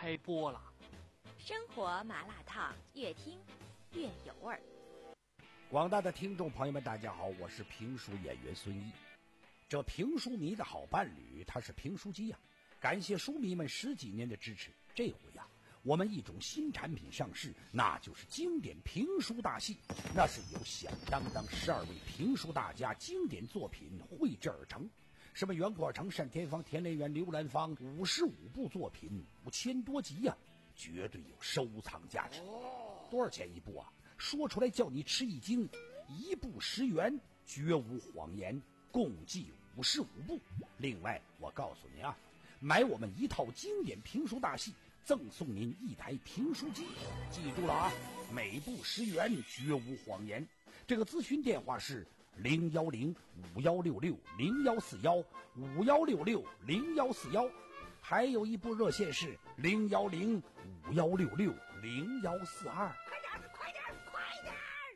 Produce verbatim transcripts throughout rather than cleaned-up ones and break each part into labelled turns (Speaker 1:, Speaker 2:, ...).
Speaker 1: 开播了。
Speaker 2: 生活麻辣烫，越听越有味儿。
Speaker 3: 广大的听众朋友们，大家好，我是评书演员孙毅。这评书迷的好伴侣，他是评书机呀、啊！感谢书迷们十几年的支持。这回呀、啊，我们一种新产品上市，那就是经典评书大戏。那是由响当当十二位评书大家经典作品绘制而成。什么袁阔成、单田芳、田连元、刘兰芳，五十五部作品，五千多集呀、啊，绝对有收藏价值。多少钱一部啊？说出来叫你吃一惊，一部十元，绝无谎言，共计五十五部。另外，我告诉您啊，买我们一套经典评书大戏，赠送您一台评书机。记住了啊，每部十元，绝无谎言。这个咨询电话是零幺零五幺六六零幺四幺五幺六六零幺四幺，还有一部热线是零幺零五幺六六零幺四二。
Speaker 4: 快点，快点！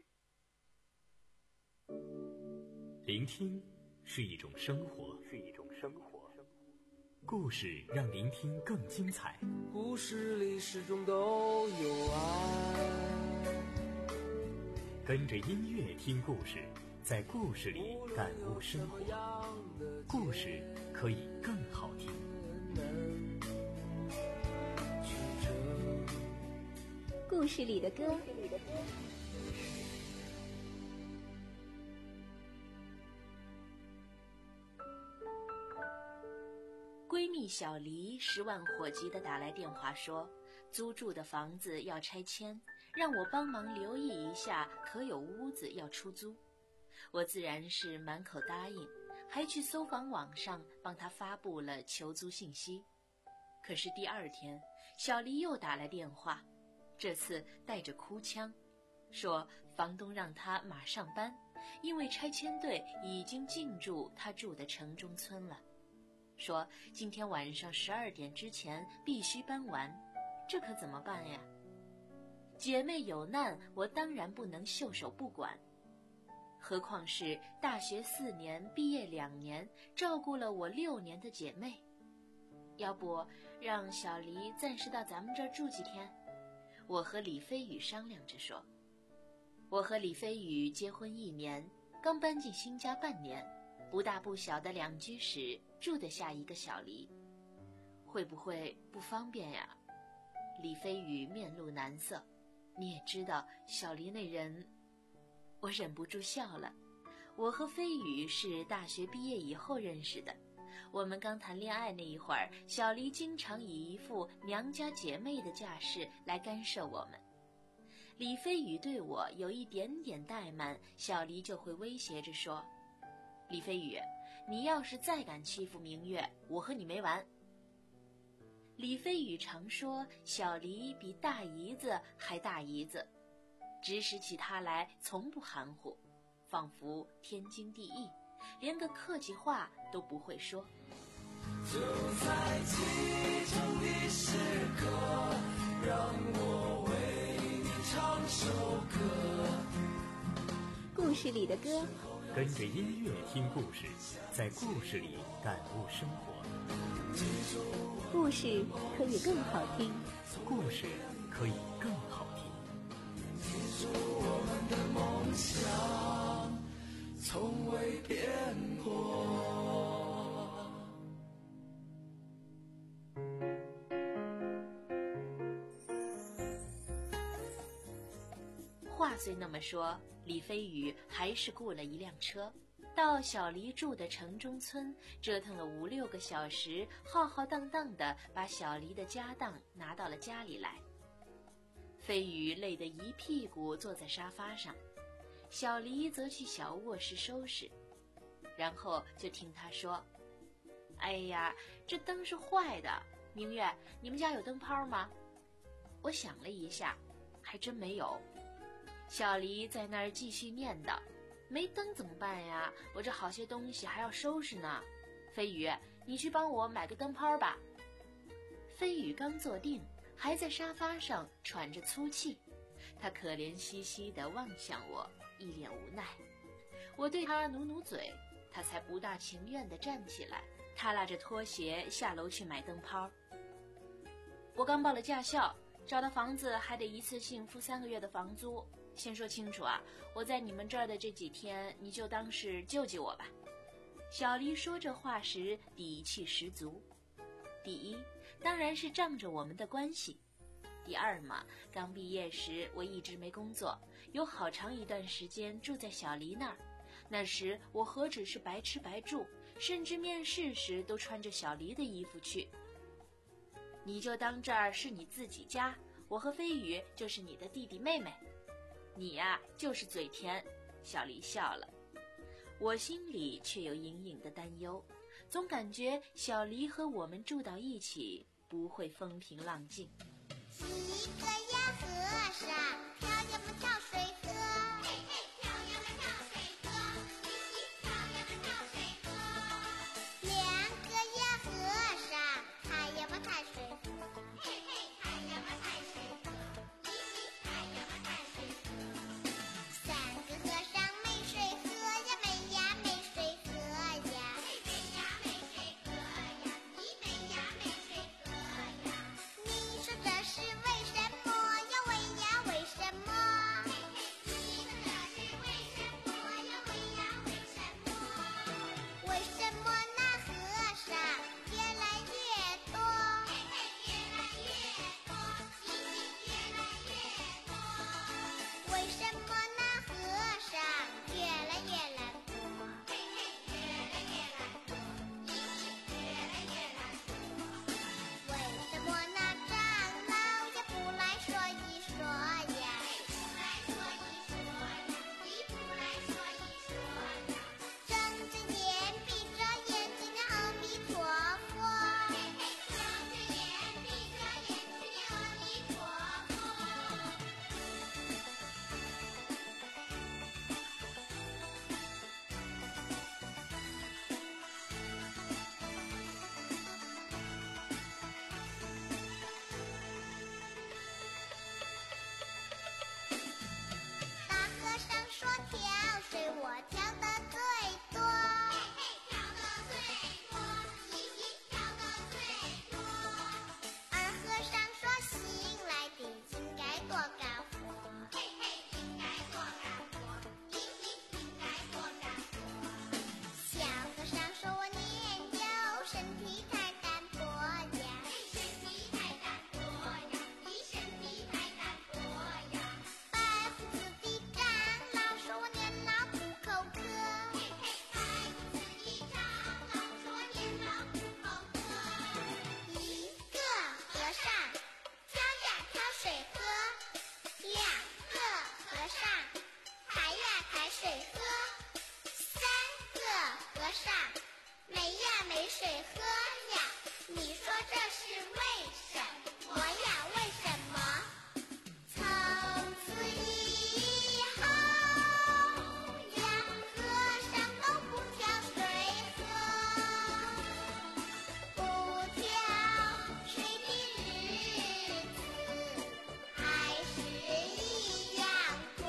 Speaker 5: 聆听是一种生活，是一种生活。故事让聆听更精彩。
Speaker 6: 故事里始终都有爱。
Speaker 5: 跟着音乐听故事，在故事里感悟生活。故事可以更好听。
Speaker 2: 故事里的歌。闺蜜小黎十万火急地打来电话说，租住的房子要拆迁，让我帮忙留意一下可有屋子要出租。我自然是满口答应，还去搜房网上帮她发布了求租信息。可是第二天，小黎又打来电话，这次带着哭腔，说房东让她马上搬，因为拆迁队已经进驻她住的城中村了。说今天晚上十二点之前必须搬完，这可怎么办呀？姐妹有难，我当然不能袖手不管，何况是大学四年毕业两年照顾了我六年的姐妹。要不让小黎暂时到咱们这儿住几天？我和李飞宇商量着说。我和李飞宇结婚一年，刚搬进新家半年，不大不小的两居室住得下一个小黎，会不会不方便呀？李飞宇面露难色，你也知道小黎那人。我忍不住笑了。我和飞宇是大学毕业以后认识的，我们刚谈恋爱那一会儿，小黎经常以一副娘家姐妹的架势来干涉我们。李飞宇对我有一点点怠慢，小黎就会威胁着说，李飞宇，你要是再敢欺负明月，我和你没完。李飞宇常说小黎比大姨子还大姨子，指使起他来从不含糊，仿佛天经地义，连个客气话都不会说。
Speaker 6: 就在启程的时刻，让我为你唱首歌。
Speaker 2: 故事里的歌，
Speaker 5: 跟着音乐听故事，在故事里感悟生活。
Speaker 2: 故事可以更好听，
Speaker 5: 故事可以更好听。
Speaker 6: 记住我们的梦想从未变过。
Speaker 2: 话虽那么说，李飞宇还是雇了一辆车，到小黎住的城中村，折腾了五六个小时，浩浩荡荡地把小黎的家当拿到了家里来。飞宇累得一屁股坐在沙发上，小黎则去小卧室收拾，然后就听他说，哎呀，这灯是坏的，明月，你们家有灯泡吗？我想了一下，还真没有。小黎在那儿继续念叨，没灯怎么办呀？我这好些东西还要收拾呢。飞宇，你去帮我买个灯泡吧。飞宇刚坐定，还在沙发上喘着粗气，他可怜兮兮地望向我，一脸无奈。我对他努努嘴，他才不大情愿地站起来，他拉着拖鞋下楼去买灯泡。 我刚报了驾校，找的房子还得一次性付三个月的房租。先说清楚啊，我在你们这儿的这几天，你就当是救济我吧。小黎说这话时底气十足。第一，当然是仗着我们的关系。第二嘛，刚毕业时我一直没工作，有好长一段时间住在小黎那儿。那时我何止是白吃白住，甚至面试时都穿着小黎的衣服去。你就当这儿是你自己家，我和飞宇就是你的弟弟妹妹。你呀、啊、就是嘴甜。小黎笑了，我心里却有隐隐的担忧，总感觉小黎和我们住到一起不会风平浪静。
Speaker 4: 一个呀和尚跳呀嘛跳水河，嘿嘿跳呀嘛跳水河，一起跳呀嘛跳水河。两个呀和尚抬呀嘛抬水河，嘿嘿抬呀嘛抬水河，一起抬呀嘛抬水河。三个和尚没水喝呀，没呀没水喝呀，没呀没水喝呀，你没呀没水喝呀。你说这是为什么呀？为呀为什么？你说这是为什么呀？为呀为什么？为什么那和尚越来越多？越来越多，一起越来越多。为什么那和尚越来越懒惰？越来越懒惰，一起越来越懒惰。为什么那长老也不来说一说呀？不来说一说呀，你不来说一说呀。睁着眼闭着眼睛念阿弥陀佛，睁着眼闭着眼睛念阿弥陀佛。大和尚说跳水我跳得最多，跳得最多，一起跳得最多。二和尚说醒来的应该多干活，应该多干活，一起应该多干活。小和尚说我年幼身体太单薄呀，身体太单薄呀，你身体太单薄呀。白胡子的长老说我年老不口渴，白胡子的长老说我年老不口渴。一个和尚跳呀跳水河，两个和尚抬呀抬水河，三个和尚没呀没水喝呀。你说这是为什么呀？为什么？从此以后呀，和尚都不跳水河，不跳水的日子还是一样过。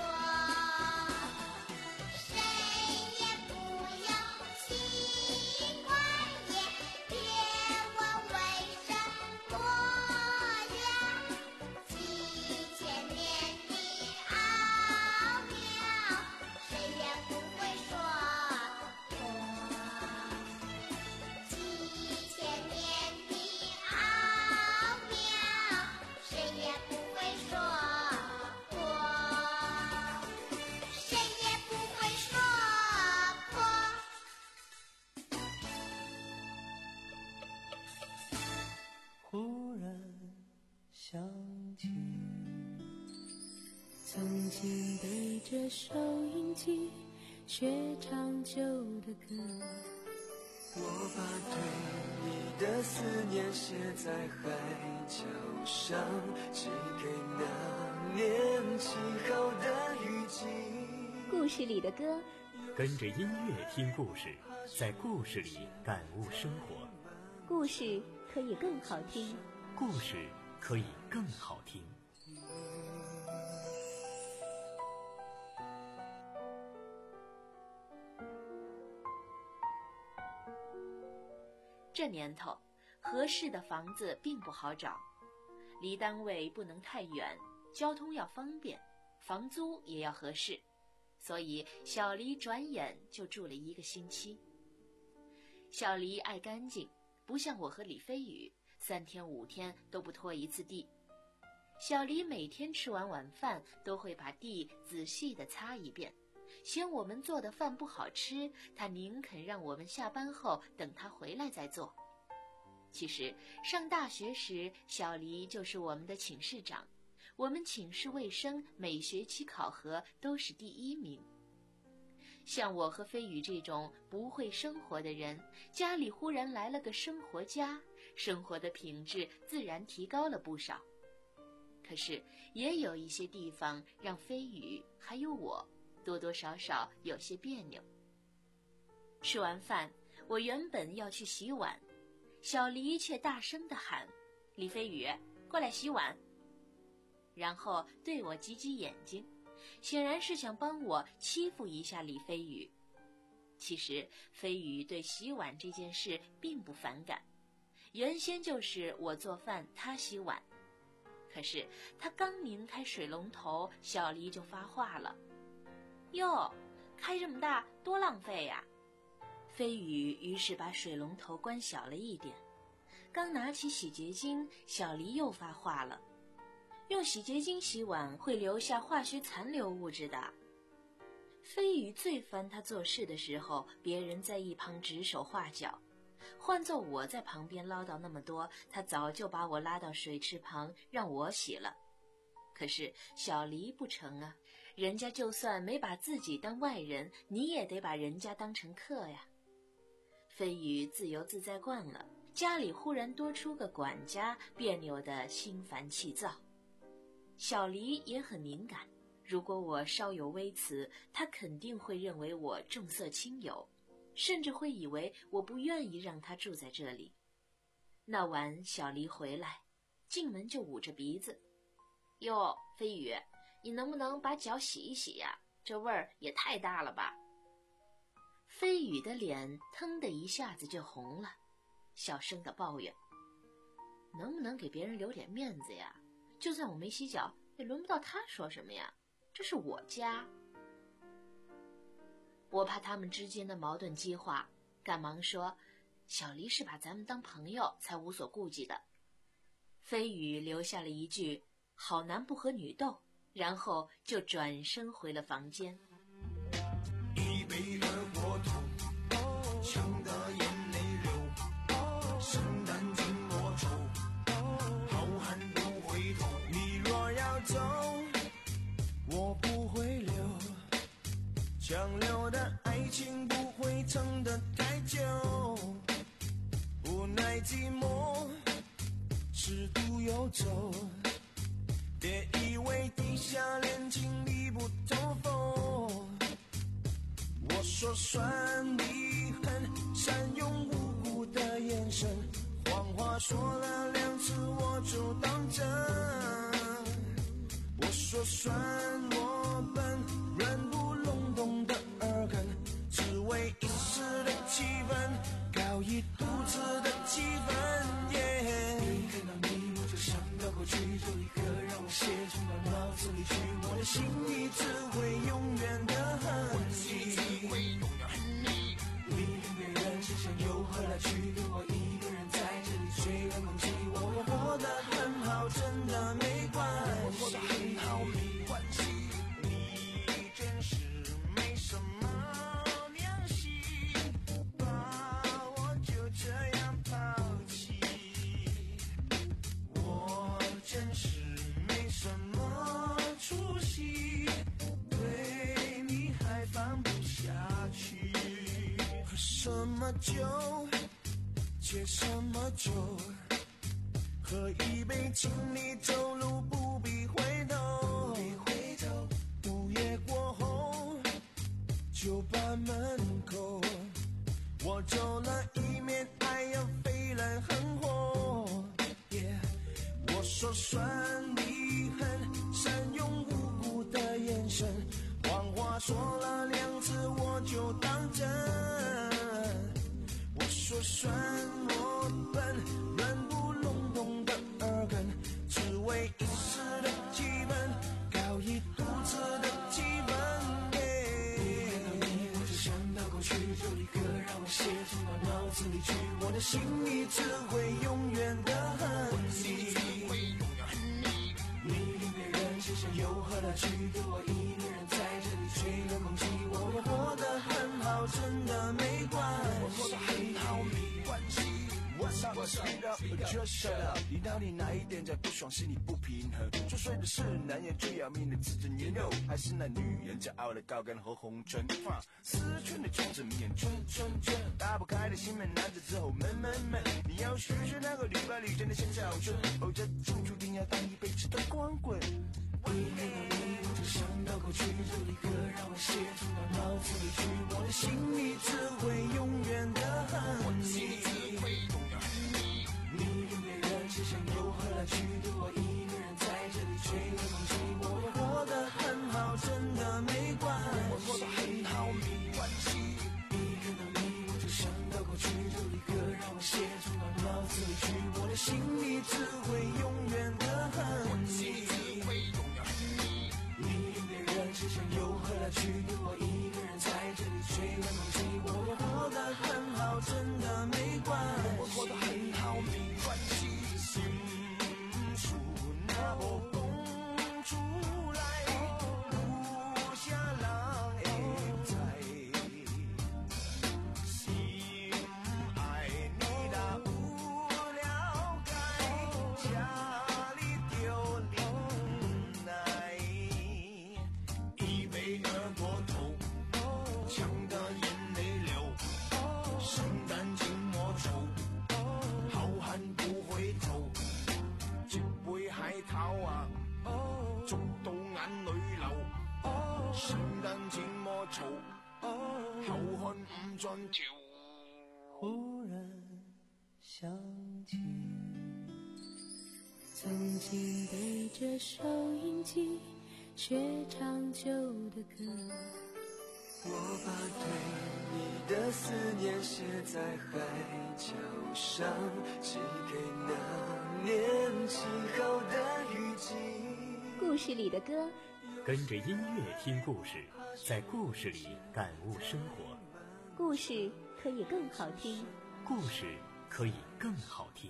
Speaker 4: 谁也不要奇怪，也别问为什么呀。几千年的奥妙，谁也不会说破。几千年的奥妙，谁也不会说破，谁也不会说破。
Speaker 6: 忽然想起，曾经对着收音机学唱旧的歌，
Speaker 1: 我把对你的思念写在海角上，寄给那年起好的雨季。
Speaker 7: 故事里的歌，
Speaker 5: 跟着音乐听故事，在故事里感悟生活。
Speaker 7: 故事可以更好听。
Speaker 5: 故事可以更好听。
Speaker 2: 这年头，合适的房子并不好找。 离单位不能太远，交通要方便，房租也要合适，所以小黎转眼就住了一个星期。小黎爱干净，不像我和李飞宇，三天五天都不拖一次地。小黎每天吃完晚饭都会把地仔细地擦一遍，嫌我们做的饭不好吃，他宁肯让我们下班后等他回来再做。其实上大学时，小黎就是我们的寝室长，我们寝室卫生每学期考核都是第一名。像我和飞宇这种不会生活的人，家里忽然来了个生活家，生活的品质自然提高了不少。可是也有一些地方让飞宇还有我多多少少有些别扭。吃完饭，我原本要去洗碗，小黎却大声地喊：“李飞宇，过来洗碗！”然后对我挤挤眼睛，显然是想帮我欺负一下李飞宇。其实飞宇对洗碗这件事并不反感，原先就是我做饭他洗碗。可是他刚拧开水龙头，小黎就发话了：“哟，开这么大多浪费呀！”飞宇于是把水龙头关小了一点，刚拿起洗洁精，小黎又发话了：“用洗洁精洗碗会留下化学残留物质的。”飞宇最烦他做事的时候别人在一旁指手画脚，换做我在旁边唠叨那么多，他早就把我拉到水池旁让我洗了。可是小黎不成啊，人家就算没把自己当外人，你也得把人家当成客呀。飞宇自由自在惯了，家里忽然多出个管家，别扭的心烦气躁。小黎也很敏感，如果我稍有微词，他肯定会认为我重色轻友，甚至会以为我不愿意让他住在这里。那晚小黎回来，进门就捂着鼻子：“哟，飞宇，你能不能把脚洗一洗呀？这味儿也太大了吧！”飞宇的脸腾的一下子就红了，小声地抱怨：“能不能给别人留点面子呀？就算我没洗脚，也轮不到他说什么呀，这是我家。”我怕他们之间的矛盾激化，赶忙说：“小黎是把咱们当朋友才无所顾忌的。”飞宇留下了一句“好男不和女斗”，然后就转身回了房间。
Speaker 1: 一杯二锅头，呛得眼泪流，生旦净末丑，好汉不回头。你若要走，我不会留，强留的爱情不会撑得太久，无奈寂寞，尺度游走，别以为地下恋情力不透风。我说算你狠，善用无辜的眼神，谎话说了两次我就当真。我说算我笨，软不隆咚的耳根，只为一时的气氛，搞一肚子的气氛。一看到你我就想到过去，有一个让我写进到脑子里去，我的心里只会永远的恨你。你跟别人之间有何来去？跟我一个人在这里吹冷空气，我活得很好，真的没关系。我活得很好，没关系。你真是没什么良心，把我就这样抛弃。我真是没什么出息，对你还放不下去。喝什么酒，借什么酒，喝一杯请你走路不必回头。午夜过后，酒吧门口，我走了一面，爱要飞来横祸。Yeah, 我说算你狠，善用无辜的眼神，谎话说了两次我就当真。我说算我笨，软不隆咚的耳根，只为一时的气氛，搞一肚子的气氛。一看到你，我就想到过去，就立刻让我写进到脑子里去。我的心里只会永远的恨你，你跟别人之间有何乐趣？对我一个人在这里吹冷空气，我会活得很好，真的没关系。我活得很好，没关系。What's up, speed up, just shut up。 你到底哪一点在不爽，心里不平衡？作祟的是男人最要命的自尊严肉，还是那女人骄傲的高跟和红唇？思春的圈子面圈圈圈，打不开的心门，男子之后闷闷闷。你要学学那个屡败屡战的先小春，哦，这就注定要当一辈子的光棍。一看到你，我就想到过去，就立刻让我写进到脑子里去。我的心里只会永远的恨你。你跟别人之间有何乐趣？对我一个人在这里吹冷空气，我会活得很好，真的没关系。我活得很好，没关系。一看到你，我就想到过去，就立刻让我写进到脑子里去。我的心里只会永远的恨你。你跟别人之间有何乐趣？对我一个人在这里吹冷空气，我会活得很好，真的没关系。我活得很好，没关系。心术那么蹦出来，留下浪的在。心爱你的不了解，家里丢脸来，一杯二锅头，呛得眼泪流。生旦净末丑，好汉不回头。一杯海涛啊，捉到眼泪流。生旦净末丑，好汉唔盡條。忽然想起，
Speaker 6: 曾经背着收音机学唱旧的歌，
Speaker 1: 我把对你的思念写在海角上，寄给那年起好的雨季。
Speaker 7: 故事里的歌，
Speaker 5: 跟着音乐听故事，在故事里感悟生活。
Speaker 7: 故事可以更好听。
Speaker 5: 故事可以更好听。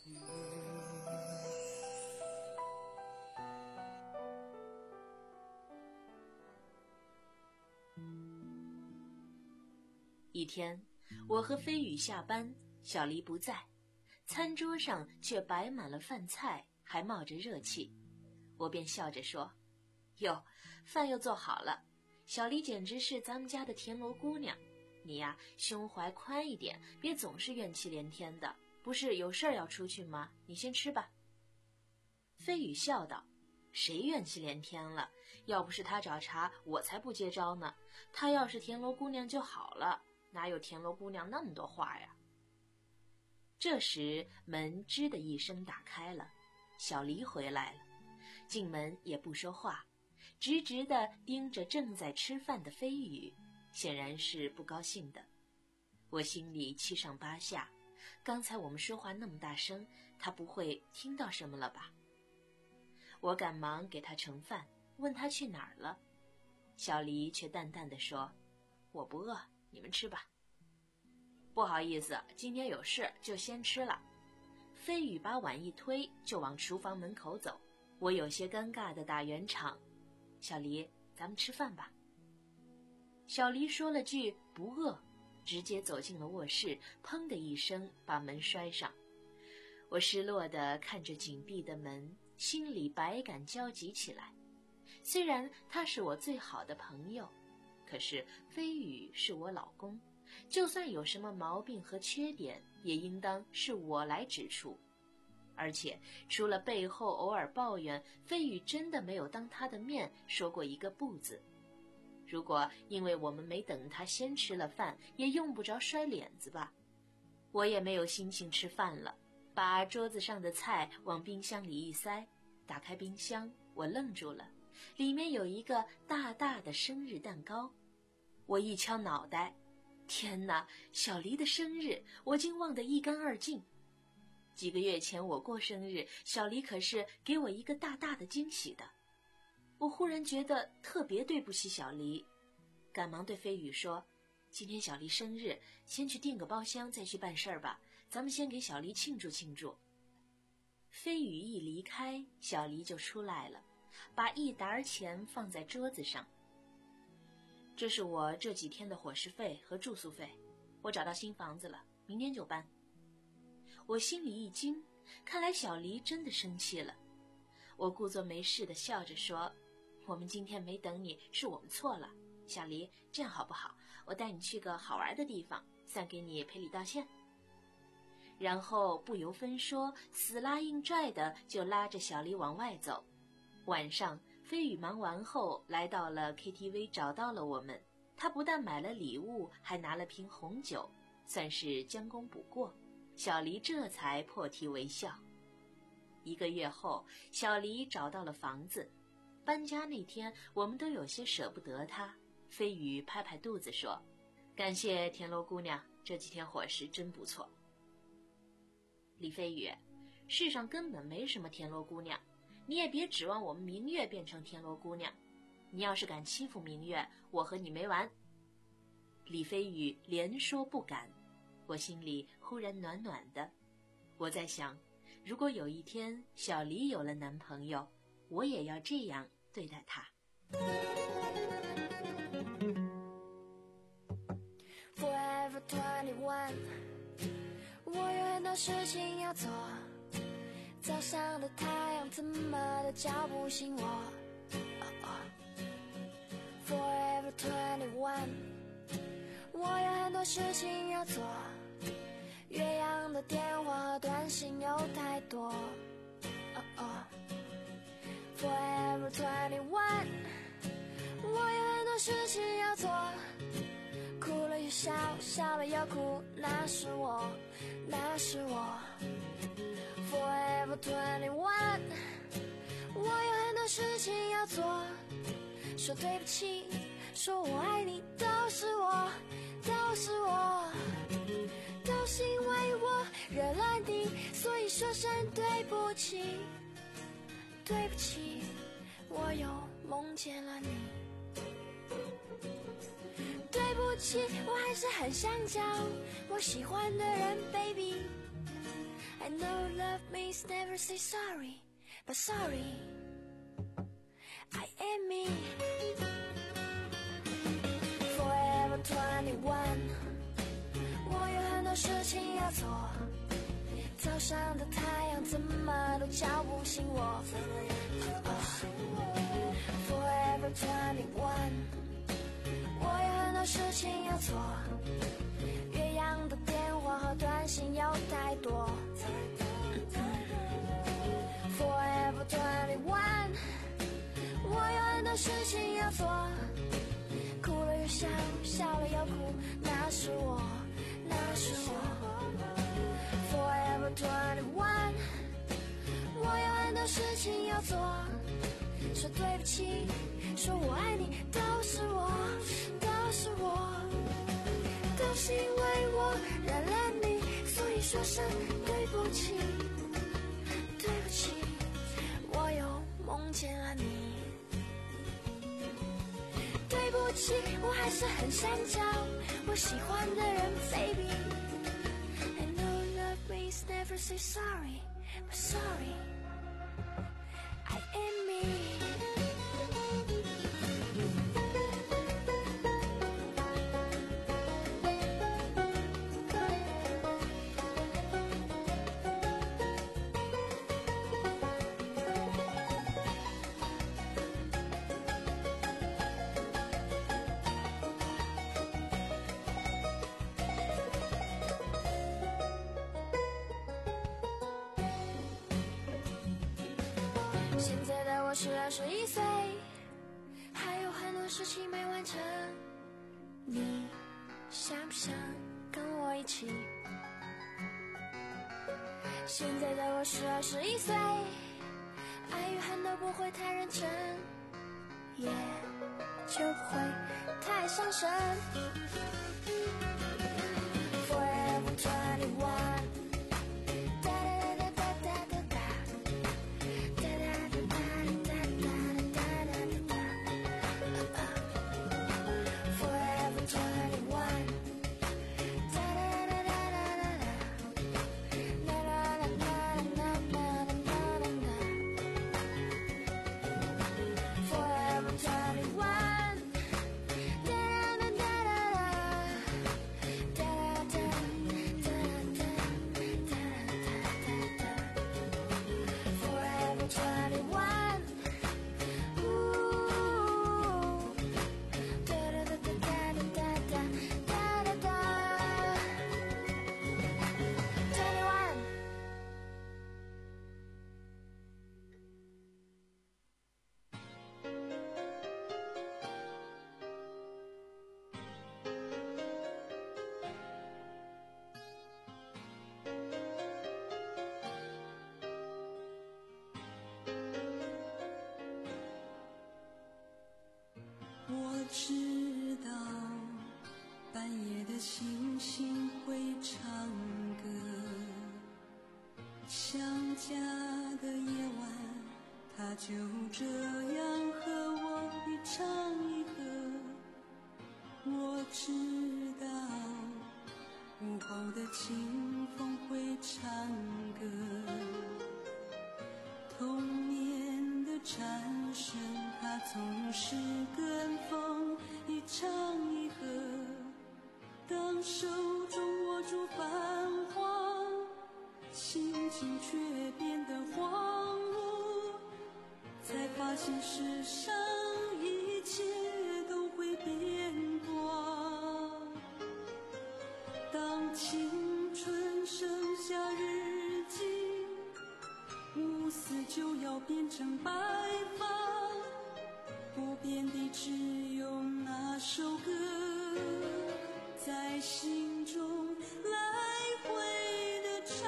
Speaker 2: 一天，我和飞宇下班，小黎不在，餐桌上却摆满了饭菜，还冒着热气。我便笑着说：“哟，饭又做好了，小黎简直是咱们家的田螺姑娘。你呀，胸怀宽一点，别总是怨气连天的。不是有事儿要出去吗？你先吃吧。”飞宇笑道：“谁怨气连天了？要不是他找茬，我才不接招呢。他要是田螺姑娘就好了，哪有田螺姑娘那么多话呀？”这时门吱的一声打开了，小黎回来了，进门也不说话，直直地盯着正在吃饭的飞宇，显然是不高兴的。我心里七上八下，刚才我们说话那么大声，他不会听到什么了吧？我赶忙给他盛饭，问他去哪儿了。小黎却淡淡地说：“我不饿，你们吃吧。”不好意思，今天有事，就先吃了。飞宇把碗一推，就往厨房门口走。我有些尴尬地打圆场：“小黎，咱们吃饭吧。”小黎说了句“不饿”，直接走进了卧室，砰的一声把门摔上。我失落地看着紧闭的门，心里百感交集起来。虽然他是我最好的朋友，可是飞宇是我老公，就算有什么毛病和缺点，也应当是我来指出。而且除了背后偶尔抱怨，飞宇真的没有当他的面说过一个不字。如果因为我们没等他先吃了饭，也用不着摔脸子吧。我也没有心情吃饭了，把桌子上的菜往冰箱里一塞，打开冰箱，我愣住了，里面有一个大大的生日蛋糕。我一敲脑袋，天哪，小黎的生日，我竟忘得一干二净。 几个月前我过生日，小黎可是给我一个大大的惊喜的。我忽然觉得特别对不起小黎，赶忙对飞宇说，今天小黎生日，先去订个包厢再去办事儿吧，咱们先给小黎庆祝庆祝。飞宇一离开，小黎就出来了，把一沓钱放在桌子上。这是我这几天的伙食费和住宿费，我找到新房子了，明天就搬。我心里一惊，看来小黎真的生气了。我故作没事地笑着说，我们今天没等你，是我们错了。小黎，这样好不好？我带你去个好玩的地方，算给你赔礼道歉。然后不由分说，死拉硬拽的就拉着小黎往外走。晚上飞宇忙完后来到了 K T V， 找到了我们。他不但买了礼物，还拿了瓶红酒，算是将功补过。小黎这才破涕为笑。一个月后，小黎找到了房子。搬家那天，我们都有些舍不得他。飞宇拍拍肚子说，感谢田螺姑娘，这几天伙食真不错。李飞宇，世上根本没什么田螺姑娘，你也别指望我们明月变成田螺姑娘。你要是敢欺负明月，我和你没完。李飞宇连说不敢，我心里忽然暖暖的。我在想，如果有一天小黎有了男朋友，我也要这样对待他。
Speaker 8: Forever twenty-one， 我有很多事情要做，早上的太阳怎么都叫不醒我。Oh, oh. Forever twenty-one， 我有很多事情要做，岳阳的电话和短信有太多。Oh, oh. Forever twenty-one， 我有很多事情要做，哭了又笑，笑了又哭，那是我，那是我。Forever twenty-one， 我有很多事情要做，说对不起，说我爱你，都是我，都是我，都是因为我惹了你，所以说声对不起，对不起，我又梦见了你。对不起，我还是很想交我喜欢的人 ，baby。I know love means never say sorry, but sorry, I am me. Forever twenty-one， 我有很多事情要做，早上的太阳怎么都叫不醒我。Forever twenty-one， 我有很多事情要做，岳阳的电话和短信有太多。Forever twenty-one， 我有很多事情要做，哭了又笑，笑了又哭，那是我，那是我。Forever twenty-one， 我有很多事情要做，说对不起，说我爱你，都是我，都是我，都是因为我惹了你，所以说声对不起，对不起，我又梦见了你。对不起，我还是很想交我喜欢的人 baby。 I know love means never say sorry, but sorry, I am me。现在的我是二十一岁，还有很多事情没完成，你想不想跟我一起？现在的我是二十一岁，爱与恨都不会太认真，也就不会太伤神。Forever twenty-one， 哒哒
Speaker 9: 我知道半夜的星星会唱歌，想家的夜晚，它就这样和我一唱一和。我知道午后的清风会唱歌，童年的蝉声，它总是跟风一唱一和。当手中握住繁华，心情却变得荒芜，才发现世上一切都会变卦。当青春剩下日记，乌丝就要变成白发，不变的只有那首歌在心中来回的唱。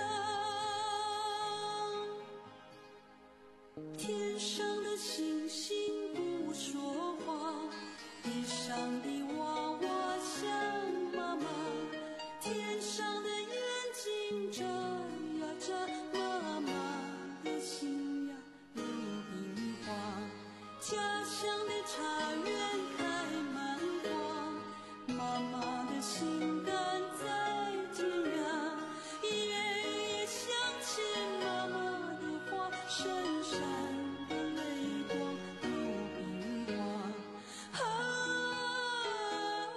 Speaker 9: 天上的星星不说话，地上的娃娃像妈妈，天上的眼睛眨呀眨，妈妈的心呀如冰花，家乡的茶园开满花，妈妈的心肝在尖呀，夜夜想起妈妈的话，闪闪的泪光如冰花，啊，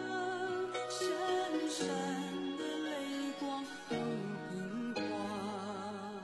Speaker 9: 闪闪的泪光如冰花。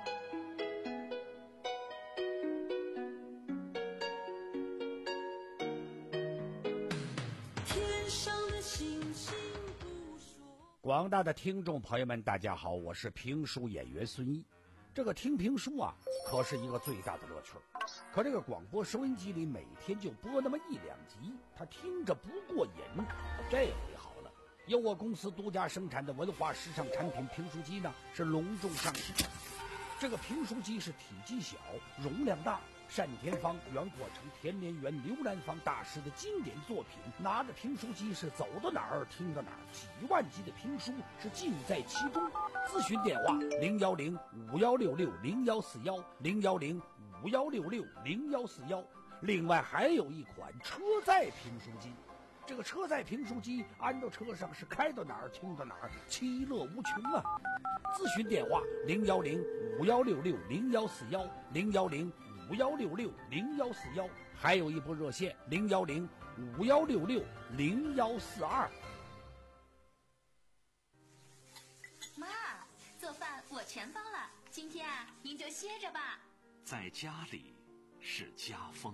Speaker 9: 天上的星星不说。
Speaker 3: 广大的听众朋友们，大家好，我是评书演员孙毅。这个听评书啊，可是一个最大的乐趣儿。可这个广播收音机里每天就播那么一两集，他听着不过瘾。这回好了，由我公司独家生产的文化时尚产品评书机呢，是隆重上市。这个评书机是体积小，容量大，单田芳、袁阔成、田连元、刘兰芳大师的经典作品，拿着评书机是走到哪儿听到哪儿，几万集的评书是尽在其中。咨询电话零幺零五幺六六零幺四幺零幺零五幺六六零幺四幺。另外还有一款车载评书机，这个车载评书机安到车上是开到哪儿听到哪儿，其乐无穷啊！咨询电话零幺零五幺六六零幺四幺零幺零五幺六六零幺四幺，还有一部热线零幺零五幺六六零幺四二。
Speaker 10: 妈，做饭我全包了，今天啊，您就歇着吧。
Speaker 5: 在家里是家风。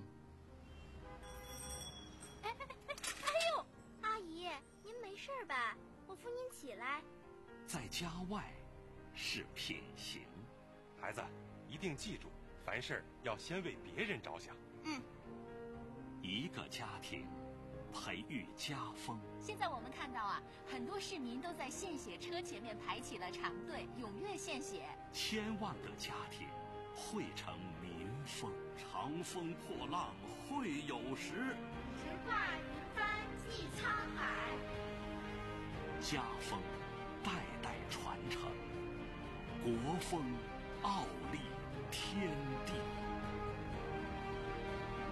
Speaker 4: 哎哎哎哎呦，阿姨，您没事吧？我扶您起来。
Speaker 5: 在家外是品行。
Speaker 11: 孩子，一定记住，凡事要先为别人着想。
Speaker 10: 嗯。
Speaker 5: 一个家庭培育家风。
Speaker 10: 现在我们看到啊，很多市民都在献血车前面排起了长队，踊跃献血。
Speaker 5: 千万个家庭汇成民风，长风破浪会有时。
Speaker 4: 直挂云帆济沧海。
Speaker 5: 家风代代传承，国风傲立天地。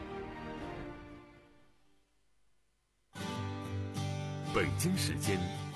Speaker 12: 北京时间